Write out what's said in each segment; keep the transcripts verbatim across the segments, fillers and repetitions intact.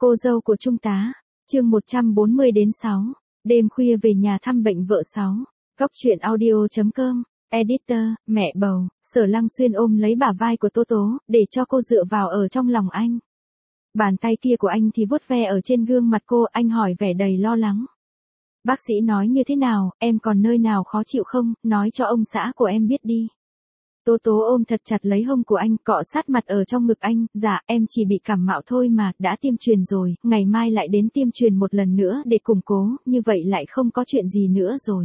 Cô dâu của Trung tá, chương một trăm bốn mươi đến sáu, đêm khuya về nhà thăm bệnh vợ sáu. Góc truyện audio.com, editor, mẹ bầu, Sở Lăng Xuyên ôm lấy bả vai của Tố Tố, để cho cô dựa vào ở trong lòng anh. Bàn tay kia của anh thì vuốt ve ở trên gương mặt cô, anh hỏi vẻ đầy lo lắng. Bác sĩ nói như thế nào, em còn nơi nào khó chịu không, nói cho ông xã của em biết đi. Tố Tố ôm thật chặt lấy hông của anh, cọ sát mặt ở trong ngực anh, dạ, em chỉ bị cảm mạo thôi mà, đã tiêm truyền rồi, ngày mai lại đến tiêm truyền một lần nữa để củng cố, như vậy lại không có chuyện gì nữa rồi.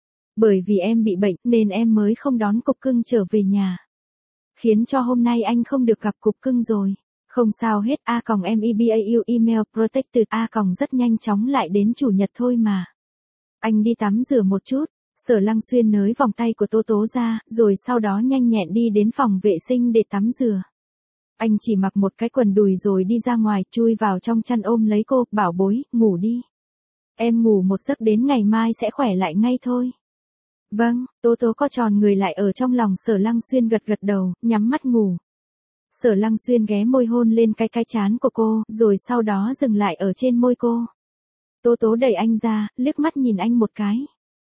Bởi vì em bị bệnh, nên em mới không đón cục cưng trở về nhà. Khiến cho hôm nay anh không được gặp cục cưng rồi. Không sao hết, A còng em e b a u email protected, A còng rất nhanh chóng lại đến chủ nhật thôi mà. Anh đi tắm rửa một chút. Sở Lăng Xuyên nới vòng tay của Tố Tố ra, rồi sau đó nhanh nhẹn đi đến phòng vệ sinh để tắm rửa. Anh chỉ mặc một cái quần đùi rồi đi ra ngoài, chui vào trong chăn ôm lấy cô, bảo bối, ngủ đi. Em ngủ một giấc đến ngày mai sẽ khỏe lại ngay thôi. Vâng, Tố Tố co tròn người lại ở trong lòng Sở Lăng Xuyên, gật gật đầu, nhắm mắt ngủ. Sở Lăng Xuyên ghé môi hôn lên cái cái trán của cô, rồi sau đó dừng lại ở trên môi cô. Tố Tố đẩy anh ra, liếc mắt nhìn anh một cái.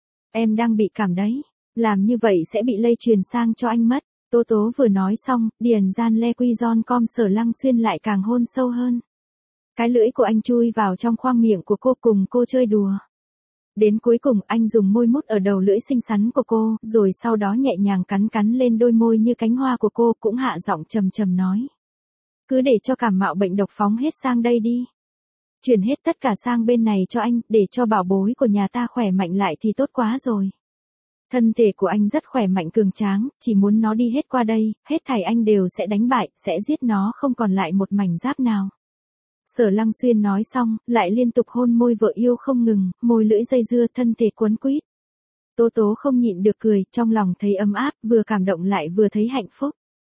Em đang bị cảm đấy, làm như vậy sẽ bị lây truyền sang cho anh mất. Tố Tố vừa nói xong, điền gian le quy giòn com Sở Lăng Xuyên lại càng hôn sâu hơn. Cái lưỡi của anh chui vào trong khoang miệng của cô, cùng cô chơi đùa. Đến cuối cùng anh dùng môi mút ở đầu lưỡi xinh xắn của cô, rồi sau đó nhẹ nhàng cắn cắn lên đôi môi như cánh hoa của cô, cũng hạ giọng trầm trầm nói. Cứ để cho cảm mạo bệnh độc phóng hết sang đây đi. Chuyển hết tất cả sang bên này cho anh, để cho bảo bối của nhà ta khỏe mạnh lại thì tốt quá rồi. Thân thể của anh rất khỏe mạnh cường tráng, chỉ muốn nó đi hết qua đây, hết thảy anh đều sẽ đánh bại, sẽ giết nó không còn lại một mảnh giáp nào. Sở Lăng Xuyên nói xong, lại liên tục hôn môi vợ yêu không ngừng, môi lưỡi dây dưa, thân thể quấn quýt. Tố Tố không nhịn được cười, trong lòng thấy ấm áp, vừa cảm động lại vừa thấy hạnh phúc.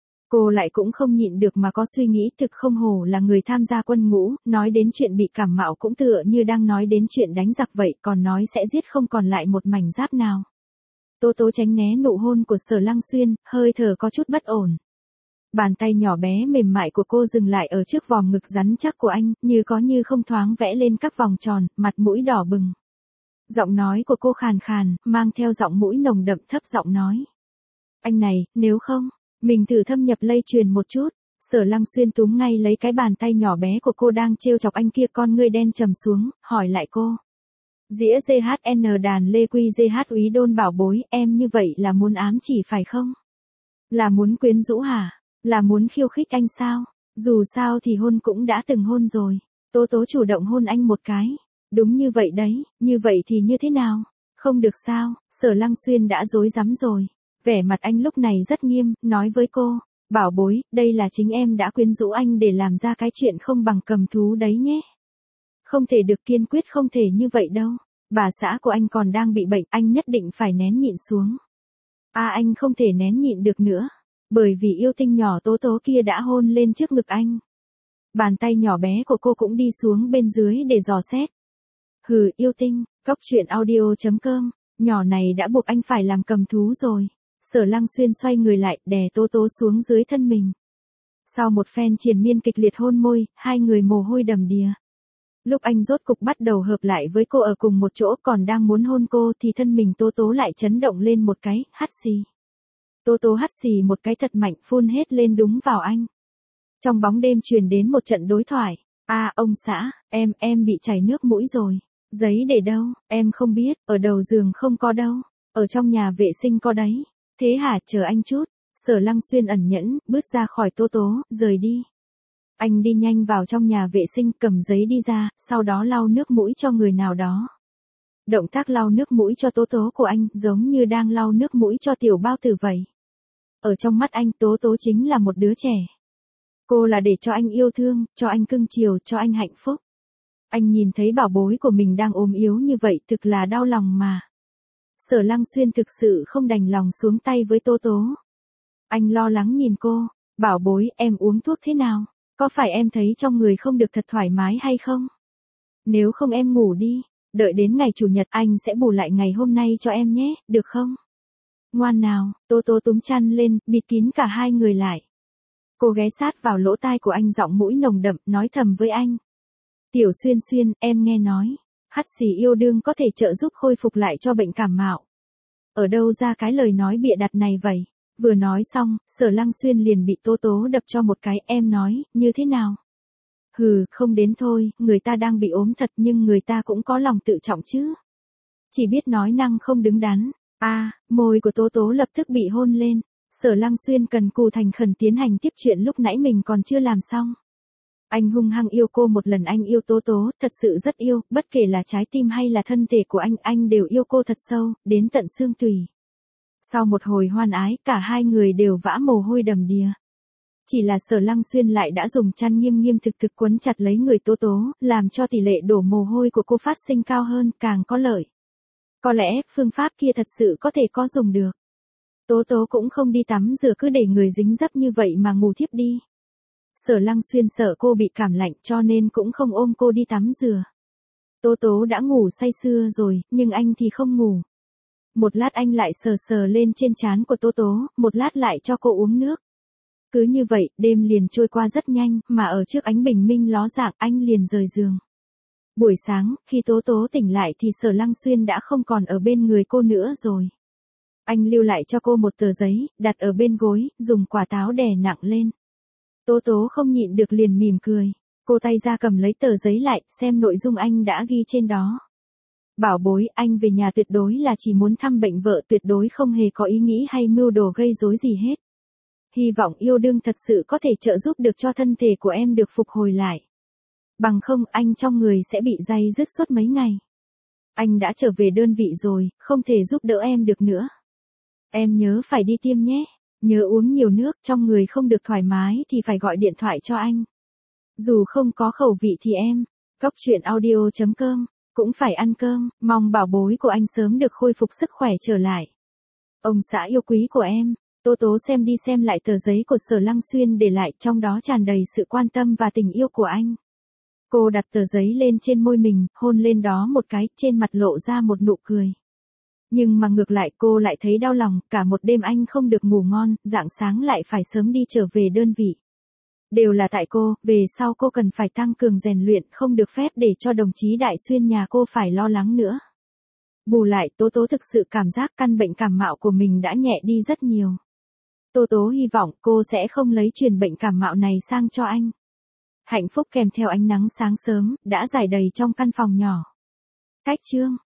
Cô lại cũng không nhịn được mà có suy nghĩ, thực không hổ là người tham gia quân ngũ, nói đến chuyện bị cảm mạo cũng tựa như đang nói đến chuyện đánh giặc vậy, còn nói sẽ giết không còn lại một mảnh giáp nào. Tố Tố tránh né nụ hôn của Sở Lăng Xuyên, hơi thở có chút bất ổn. Bàn tay nhỏ bé mềm mại của cô dừng lại ở trước vòng ngực rắn chắc của anh, như có như không thoáng vẽ lên các vòng tròn, mặt mũi đỏ bừng. Giọng nói của cô khàn khàn, mang theo giọng mũi nồng đậm, thấp giọng nói. Anh này, nếu không, mình thử thâm nhập lây truyền một chút. Sở Lăng Xuyên túm ngay lấy cái bàn tay nhỏ bé của cô đang trêu chọc anh kia, con ngươi đen trầm xuống, hỏi lại cô. Dĩa giê hát en đàn lê quy giê hát úy đôn bảo bối, em như vậy là muốn ám chỉ phải không? Là muốn quyến rũ hả? Là muốn khiêu khích anh sao? Dù sao thì hôn cũng đã từng hôn rồi. Tố Tố chủ động hôn anh một cái. Đúng như vậy đấy, như vậy thì như thế nào? Không được sao? Sở Lăng Xuyên đã rối rắm rồi. Vẻ mặt anh lúc này rất nghiêm, nói với cô. Bảo bối, đây là chính em đã quyến rũ anh để làm ra cái chuyện không bằng cầm thú đấy nhé. Không thể được, kiên quyết không thể như vậy đâu. Bà xã của anh còn đang bị bệnh, anh nhất định phải nén nhịn xuống. À, anh không thể nén nhịn được nữa. Bởi vì yêu tinh nhỏ Tố Tố kia đã hôn lên trước ngực anh. Bàn tay nhỏ bé của cô cũng đi xuống bên dưới để dò xét. Hừ, yêu tinh, góc truyện audio.com, nhỏ này đã buộc anh phải làm cầm thú rồi. Sở Lăng Xuyên xoay người lại, đè Tố Tố xuống dưới thân mình. Sau một phen triền miên kịch liệt hôn môi, hai người mồ hôi đầm đìa. Lúc anh rốt cục bắt đầu hợp lại với cô ở cùng một chỗ, còn đang muốn hôn cô thì thân mình Tố Tố lại chấn động lên một cái, hắt xì. Tố Tố hắt xì một cái thật mạnh, phun hết lên đúng vào anh. Trong bóng đêm truyền đến một trận đối thoại. À, ông xã, em, em bị chảy nước mũi rồi. Giấy để đâu, em không biết, ở đầu giường không có đâu. Ở trong nhà vệ sinh có đấy. Thế hả, chờ anh chút. Sở Lăng Xuyên ẩn nhẫn, bước ra khỏi Tố Tố, rời đi. Anh đi nhanh vào trong nhà vệ sinh, cầm giấy đi ra, sau đó lau nước mũi cho người nào đó. Động tác lau nước mũi cho Tố Tố của anh, giống như đang lau nước mũi cho tiểu bao tử vậy. Ở trong mắt anh, Tố Tố chính là một đứa trẻ. Cô là để cho anh yêu thương, cho anh cưng chiều, cho anh hạnh phúc. Anh nhìn thấy bảo bối của mình đang ốm yếu như vậy, thực là đau lòng mà. Sở Lăng Xuyên thực sự không đành lòng xuống tay với Tố Tố. Anh lo lắng nhìn cô, bảo bối, em uống thuốc thế nào? Có phải em thấy trong người không được thật thoải mái hay không? Nếu không em ngủ đi, đợi đến ngày chủ nhật anh sẽ bù lại ngày hôm nay cho em nhé, được không? Ngoan nào, Tố Tố túm chăn lên, bịt kín cả hai người lại. Cô ghé sát vào lỗ tai của anh, giọng mũi nồng đậm, nói thầm với anh. Tiểu Xuyên Xuyên, em nghe nói, hắt xì yêu đương có thể trợ giúp khôi phục lại cho bệnh cảm mạo. Ở đâu ra cái lời nói bịa đặt này vậy? Vừa nói xong, Sở Lăng Xuyên liền bị Tố Tố đập cho một cái, em nói, như thế nào? Hừ, không đến thôi, người ta đang bị ốm thật nhưng người ta cũng có lòng tự trọng chứ. Chỉ biết nói năng không đứng đắn. A, à, môi của Tố Tố lập tức bị hôn lên. Sở Lăng Xuyên cần cù thành khẩn tiến hành tiếp chuyện lúc nãy mình còn chưa làm xong. Anh hung hăng yêu cô một lần, anh yêu Tố Tố, thật sự rất yêu, bất kể là trái tim hay là thân thể của anh, anh đều yêu cô thật sâu, đến tận xương tủy. Sau một hồi hoan ái, cả hai người đều vã mồ hôi đầm đìa. Chỉ là Sở Lăng Xuyên lại đã dùng chăn nghiêm nghiêm thực thực quấn chặt lấy người Tố Tố, làm cho tỷ lệ đổ mồ hôi của cô phát sinh cao hơn, càng có lợi. Có lẽ, phương pháp kia thật sự có thể có dùng được. Tố Tố cũng không đi tắm rửa cứ để người dính dấp như vậy mà ngủ thiếp đi. Sở Lăng Xuyên sợ cô bị cảm lạnh cho nên cũng không ôm cô đi tắm rửa. Tố Tố đã ngủ say sưa rồi, nhưng anh thì không ngủ. Một lát anh lại sờ sờ lên trên trán của Tố Tố, một lát lại cho cô uống nước. Cứ như vậy, đêm liền trôi qua rất nhanh, mà ở trước ánh bình minh ló dạng anh liền rời giường. Buổi sáng, khi Tố Tố tỉnh lại thì Sở Lăng Xuyên đã không còn ở bên người cô nữa rồi. Anh lưu lại cho cô một tờ giấy, đặt ở bên gối, dùng quả táo đè nặng lên. Tố Tố không nhịn được liền mỉm cười. Cô tay ra cầm lấy tờ giấy lại, xem nội dung anh đã ghi trên đó. Bảo bối, anh về nhà tuyệt đối là chỉ muốn thăm bệnh vợ, tuyệt đối không hề có ý nghĩ hay mưu đồ gây rối gì hết. Hy vọng yêu đương thật sự có thể trợ giúp được cho thân thể của em được phục hồi lại. Bằng không anh trong người sẽ bị day dứt suốt mấy ngày. Anh đã trở về đơn vị rồi, không thể giúp đỡ em được nữa. Em nhớ phải đi tiêm nhé. Nhớ uống nhiều nước, trong người không được thoải mái thì phải gọi điện thoại cho anh. Dù không có khẩu vị thì em, cóc truyện audio chấm com, cũng phải ăn cơm, mong bảo bối của anh sớm được khôi phục sức khỏe trở lại. Ông xã yêu quý của em. Tố Tố xem đi xem lại tờ giấy của Sở Lăng Xuyên để lại, trong đó tràn đầy sự quan tâm và tình yêu của anh. Cô đặt tờ giấy lên trên môi mình, hôn lên đó một cái, trên mặt lộ ra một nụ cười. Nhưng mà ngược lại cô lại thấy đau lòng, cả một đêm anh không được ngủ ngon, rạng sáng lại phải sớm đi trở về đơn vị. Đều là tại cô, về sau cô cần phải tăng cường rèn luyện, không được phép để cho đồng chí Đại Xuyên nhà cô phải lo lắng nữa. Bù lại, Tố Tố thực sự cảm giác căn bệnh cảm mạo của mình đã nhẹ đi rất nhiều. Tố Tố hy vọng cô sẽ không lấy truyền bệnh cảm mạo này sang cho anh. Hạnh phúc kèm theo ánh nắng sáng sớm, đã rải đầy trong căn phòng nhỏ. Cách chương